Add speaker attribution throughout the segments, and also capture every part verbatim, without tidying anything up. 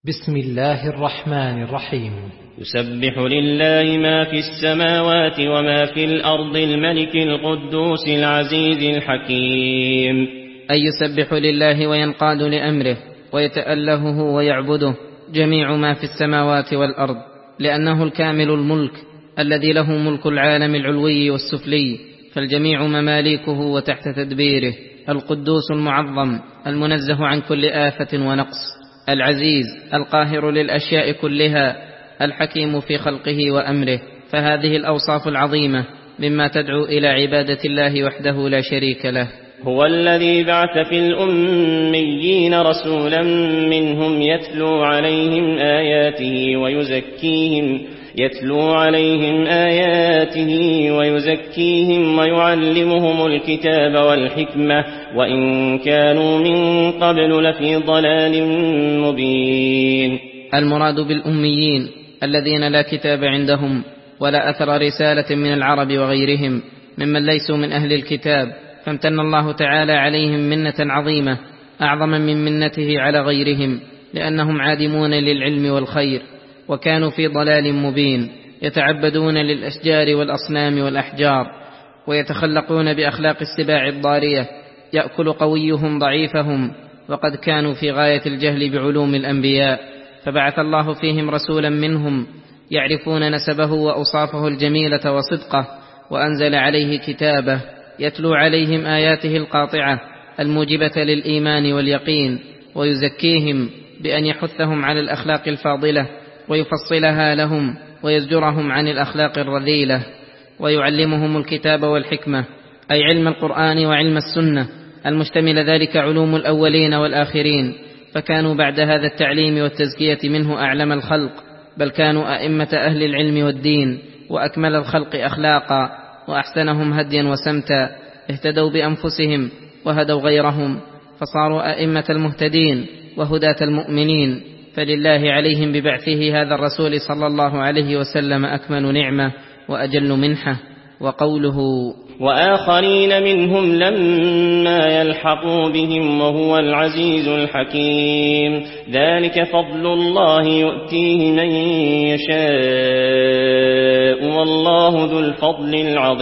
Speaker 1: بسم الله الرحمن الرحيم.
Speaker 2: يسبح لله ما في السماوات وما في الأرض الملك القدوس العزيز الحكيم.
Speaker 3: أي يسبح لله وينقاد لأمره ويتألهه ويعبده جميع ما في السماوات والأرض، لأنه الكامل الملك الذي له ملك العالم العلوي والسفلي، فالجميع مماليكه وتحت تدبيره. القدوس المعظم المنزه عن كل آفة ونقص، العزيز القاهر للأشياء كلها، الحكيم في خلقه وأمره. فهذه الأوصاف العظيمة مما تدعو إلى عبادة الله وحده لا شريك له.
Speaker 2: هو الذي بعث في الأميين رسولا منهم يتلو عليهم آياته ويزكيهم يتلو عليهم آياته ويزكيهم ويعلمهم الكتاب والحكمة وإن كانوا من قبل لفي ضلال مبين.
Speaker 3: المراد بالأميين الذين لا كتاب عندهم ولا أثر رسالة من العرب وغيرهم ممن ليسوا من أهل الكتاب، فامتن الله تعالى عليهم منة عظيمة أعظم من منته على غيرهم، لأنهم عادمون للعلم والخير وكانوا في ضلال مبين، يتعبدون للأشجار والأصنام والأحجار، ويتخلقون بأخلاق السباع الضارية، يأكل قويهم ضعيفهم، وقد كانوا في غاية الجهل بعلوم الأنبياء، فبعث الله فيهم رسولا منهم يعرفون نسبه وأوصافه الجميلة وصدقه، وأنزل عليه كتابه يتلو عليهم آياته القاطعة الموجبة للإيمان واليقين، ويزكيهم بأن يحثهم على الأخلاق الفاضلة ويفصلها لهم ويزجرهم عن الأخلاق الرذيلة، ويعلمهم الكتاب والحكمة، أي علم القرآن وعلم السنة المشتمل ذلك علوم الأولين والآخرين، فكانوا بعد هذا التعليم والتزكية منه أعلم الخلق، بل كانوا أئمة أهل العلم والدين وأكمل الخلق أخلاقا وأحسنهم هديا وسمتا، اهتدوا بأنفسهم وهدوا غيرهم، فصاروا أئمة المهتدين وهداة المؤمنين، فلله عليهم ببعثه هذا الرسول صلى الله عليه وسلم أكمل نعمة وأجل منحة. وقوله
Speaker 2: وآخرين منهم لما يلحقوا بهم وهو العزيز الحكيم. ذلك فضل الله يؤتيه من يشاء والله ذو الفضل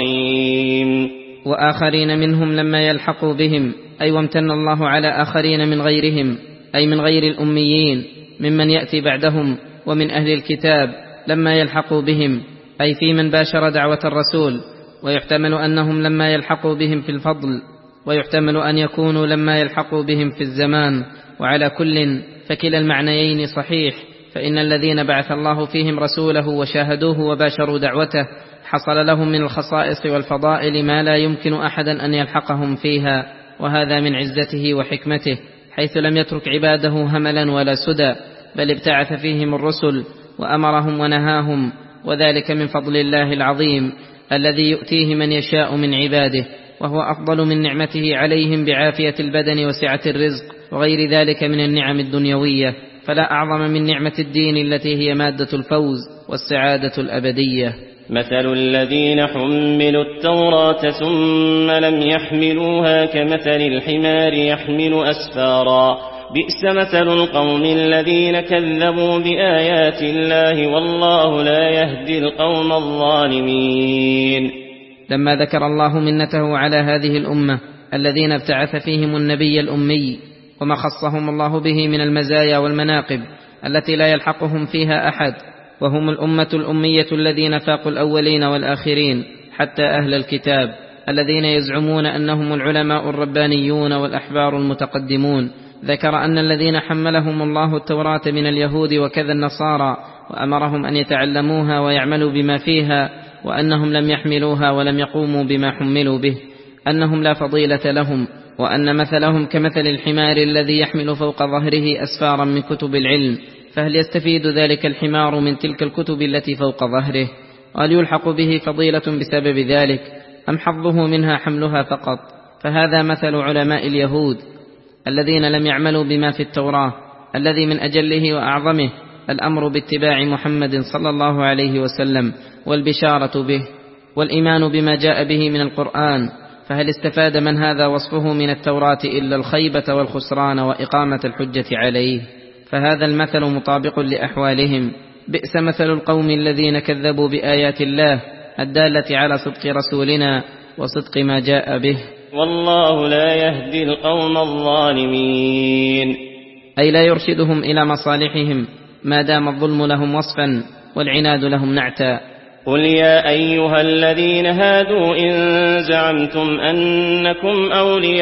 Speaker 2: العظيم.
Speaker 3: وآخرين منهم لما يلحقوا بهم، أي وامتن الله على آخرين من غيرهم، أي من غير الأميين ممن يأتي بعدهم ومن أهل الكتاب لما يلحقوا بهم، أي في من باشر دعوة الرسول، ويحتمل أنهم لما يلحقوا بهم في الفضل، ويحتمل أن يكونوا لما يلحقوا بهم في الزمان، وعلى كل فكلا المعنيين صحيح، فإن الذين بعث الله فيهم رسوله وشاهدوه وباشروا دعوته حصل لهم من الخصائص والفضائل ما لا يمكن أحدا أن يلحقهم فيها، وهذا من عزته وحكمته، حيث لم يترك عباده هملا ولا سدى، بل ابتعث فيهم الرسل وأمرهم ونهاهم، وذلك من فضل الله العظيم الذي يؤتيه من يشاء من عباده، وهو أفضل من نعمته عليهم بعافية البدن وسعة الرزق وغير ذلك من النعم الدنيوية، فلا أعظم من نعمة الدين التي هي مادة الفوز والسعادة الأبدية.
Speaker 2: مثل الذين حملوا التوراة ثم لم يحملوها كمثل الحمار يحمل أسفارا، بئس مثل القوم الذين كذبوا بآيات الله والله لا يهدي القوم الظالمين.
Speaker 3: لما ذكر الله منته على هذه الأمة الذين ابتعث فيهم النبي الأمي وما خصهم الله به من المزايا والمناقب التي لا يلحقهم فيها أحد، وهم الأمة الأمية الذين فاقوا الأولين والآخرين حتى أهل الكتاب الذين يزعمون أنهم العلماء الربانيون والأحبار المتقدمون، ذكر أن الذين حملهم الله التوراة من اليهود وكذا النصارى وأمرهم أن يتعلموها ويعملوا بما فيها، وأنهم لم يحملوها ولم يقوموا بما حملوا به، أنهم لا فضيلة لهم، وأن مثلهم كمثل الحمار الذي يحمل فوق ظهره أسفارا من كتب العلم، فهل يستفيد ذلك الحمار من تلك الكتب التي فوق ظهره؟ وهل يلحق به فضيلة بسبب ذلك أم حظه منها حملها فقط؟ فهذا مثل علماء اليهود الذين لم يعملوا بما في التوراة، الذي من أجله وأعظمه الأمر باتباع محمد صلى الله عليه وسلم والبشارة به والإيمان بما جاء به من القرآن، فهل استفاد من هذا وصفه من التوراة إلا الخيبة والخسران وإقامة الحجة عليه؟ فهذا المثل مطابق لأحوالهم. بئس مثل القوم الذين كذبوا بآيات الله الدالة على صدق رسولنا وصدق ما جاء به.
Speaker 2: والله لا يهدي القوم الظالمين،
Speaker 3: أي لا يرشدهم إلى مصالحهم ما دام الظلم لهم وصفا والعناد لهم نعتا.
Speaker 2: قل يا أيها الذين هادوا إن زعمتم أنكم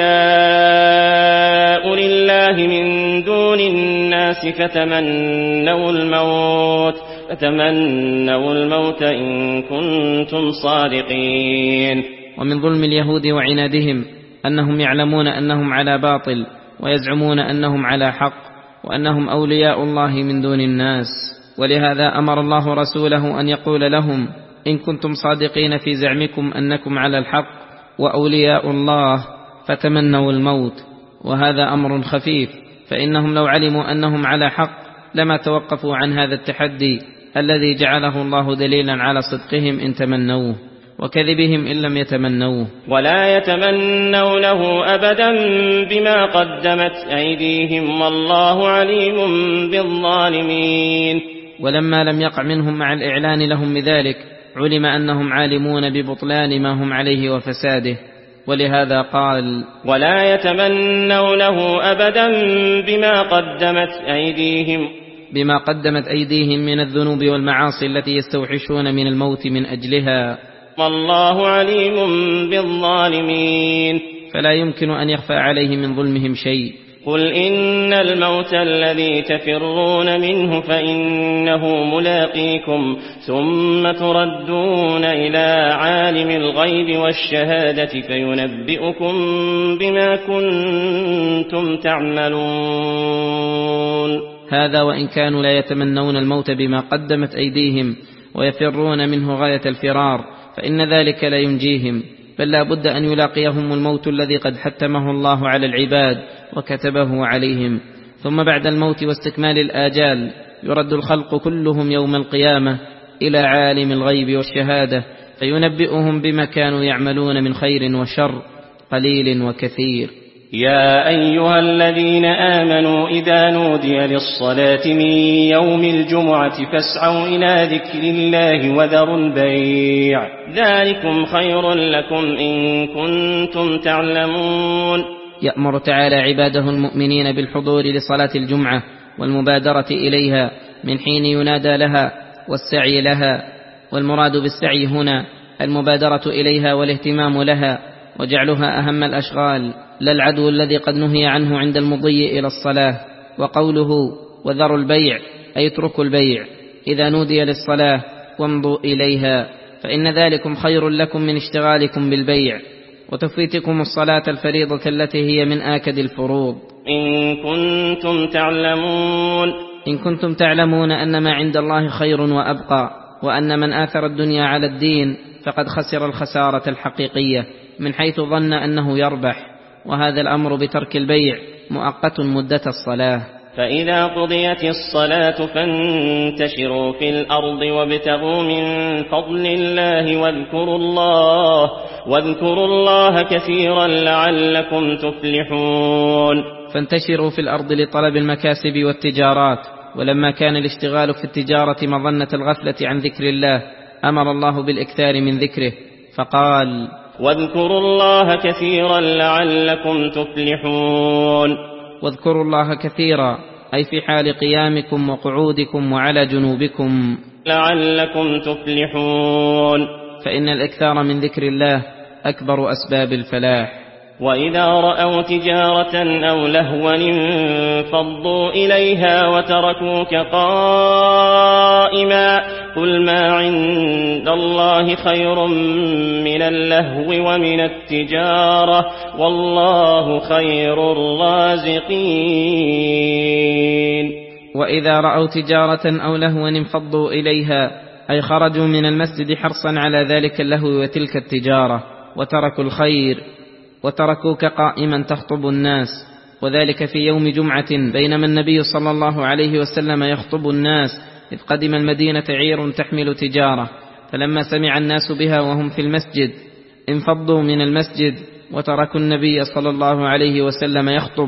Speaker 2: أولياء لله من دون الناس فتمنوا الموت فتمنوا الموت إن كنتم صادقين.
Speaker 3: ومن ظلم اليهود وعنادهم أنهم يعلمون أنهم على باطل ويزعمون أنهم على حق وأنهم أولياء الله من دون الناس، ولهذا أمر الله رسوله أن يقول لهم إن كنتم صادقين في زعمكم أنكم على الحق وأولياء الله فتمنوا الموت. وهذا أمر خفيف، فإنهم لو علموا أنهم على حق لما توقفوا عن هذا التحدي الذي جعله الله دليلا على صدقهم إن تمنوه وكذبهم إن لم يتمنوه.
Speaker 2: ولا يتمنونه أبدا بما قدمت أيديهم والله عليم بالظالمين.
Speaker 3: ولما لم يقع منهم مع الإعلان لهم بذلك علم أنهم عالمون ببطلان ما هم عليه وفساده، ولهذا قال
Speaker 2: ولا يتمنونه أبدا بما قدمت أيديهم
Speaker 3: بما قدمت أيديهم من الذنوب والمعاصي التي يستوحشون من الموت من أجلها،
Speaker 2: والله عليم بالظالمين.
Speaker 3: فلا يمكن أن يخفى عليه من ظلمهم شيء.
Speaker 2: قل إن الموت الذي تفرون منه فإنه ملاقيكم ثم تردون إلى عالم الغيب والشهادة فينبئكم بما كنتم تعملون.
Speaker 3: هذا وإن كانوا لا يتمنون الموت بما قدمت أيديهم ويفرون منه غاية الفرار، فإن ذلك لا ينجيهم، بل لا بد أن يلاقيهم الموت الذي قد حتمه الله على العباد وكتبه عليهم. ثم بعد الموت واستكمال الآجال يرد الخلق كلهم يوم القيامة إلى عالم الغيب والشهادة فينبئهم بما كانوا يعملون من خير وشر قليل وكثير.
Speaker 2: يا أيها الذين آمنوا إذا نودي للصلاة من يوم الجمعة فاسعوا إلى ذكر الله وذروا البيع ذلكم خير لكم إن كنتم تعلمون.
Speaker 3: يأمر تعالى عباده المؤمنين بالحضور لصلاة الجمعة والمبادرة إليها من حين ينادى لها والسعي لها، والمراد بالسعي هنا المبادرة إليها والاهتمام لها وجعلها أهم الأشغال، لا العدو الذي قد نهي عنه عند المضي إلى الصلاة. وقوله وذروا البيع أي اتركوا البيع إذا نودي للصلاة وامضوا إليها، فإن ذلكم خير لكم من اشتغالكم بالبيع وتفويتكم الصلاة الفريضة التي هي من آكد الفروض.
Speaker 2: إن كنتم تعلمون
Speaker 3: إن كنتم تعلمون أن ما عند الله خير وأبقى، وأن من آثر الدنيا على الدين فقد خسر الخسارة الحقيقية من حيث ظن أنه يربح، وهذا الأمر بترك البيع مؤقت مدة الصلاة.
Speaker 2: فإذا قضيت الصلاة فانتشروا في الأرض وابتغوا من فضل الله واذكروا الله واذكروا الله كثيرا لعلكم تفلحون.
Speaker 3: فانتشروا في الأرض لطلب المكاسب والتجارات، ولما كان الاشتغال في التجارة مظنة الغفلة عن ذكر الله أمر الله بالإكثار من ذكره فقال
Speaker 2: واذكروا الله كثيرا لعلكم تفلحون.
Speaker 3: واذكروا الله كثيرا أي في حال قيامكم وقعودكم وعلى جنوبكم
Speaker 2: لعلكم تفلحون،
Speaker 3: فإن الإكثار من ذكر الله أكبر أسباب الفلاح.
Speaker 2: وإذا رأوا تجارة أو لهوا انفضوا إليها وتركوك قائما قل ما عند الله خير من اللهو ومن التجارة والله خير الرازقين.
Speaker 3: وإذا رأوا تجارة أو لهوا انفضوا إليها أي خرجوا من المسجد حرصا على ذلك اللهو وتلك التجارة وتركوا الخير وتركوك قائما تخطب الناس، وذلك في يوم جمعة بينما النبي صلى الله عليه وسلم يخطب الناس إذ قدم المدينة عير تحمل تجارة، فلما سمع الناس بها وهم في المسجد انفضوا من المسجد وتركوا النبي صلى الله عليه وسلم يخطب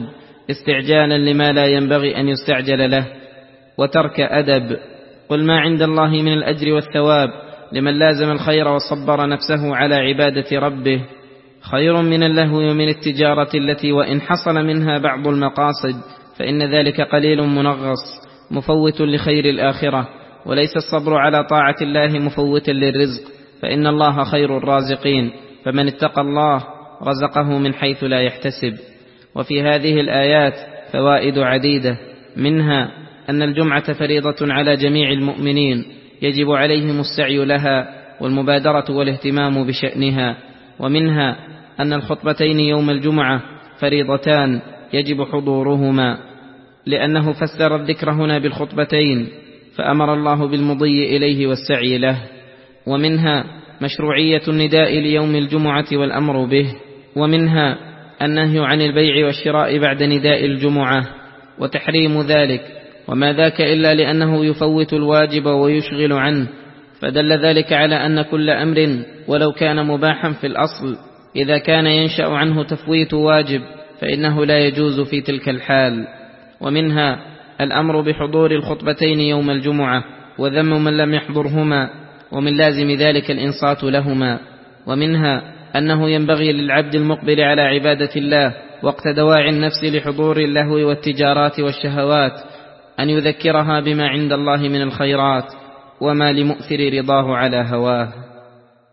Speaker 3: استعجالا لما لا ينبغي أن يستعجل له، وترك أدب. قل ما عند الله من الأجر والثواب لمن لازم الخير وصبر نفسه على عبادة ربه خير من اللهو ومن التجارة التي وإن حصل منها بعض المقاصد فإن ذلك قليل منغص مفوت لخير الآخرة، وليس الصبر على طاعة الله مفوتا للرزق، فإن الله خير الرازقين، فمن اتقى الله رزقه من حيث لا يحتسب. وفي هذه الآيات فوائد عديدة، منها أن الجمعة فريضة على جميع المؤمنين يجب عليهم السعي لها والمبادرة والاهتمام بشأنها، ومنها أن الخطبتين يوم الجمعة فريضتان يجب حضورهما، لأنه فسر الذكر هنا بالخطبتين فأمر الله بالمضي إليه والسعي له. ومنها مشروعية النداء ليوم الجمعة والأمر به، ومنها النهي عن البيع والشراء بعد نداء الجمعة وتحريم ذلك، وما ذاك إلا لأنه يفوت الواجب ويشغل عنه، فدل ذلك على أن كل أمر ولو كان مباحا في الأصل إذا كان ينشأ عنه تفويت واجب فإنه لا يجوز في تلك الحال. ومنها الأمر بحضور الخطبتين يوم الجمعة وذم من لم يحضرهما، ومن لازم ذلك الإنصات لهما. ومنها أنه ينبغي للعبد المقبل على عبادة الله وقت دواعي النفس لحضور اللهو والتجارات والشهوات أن يذكرها بما عند الله من الخيرات وما لمؤثر رضاه على هواه.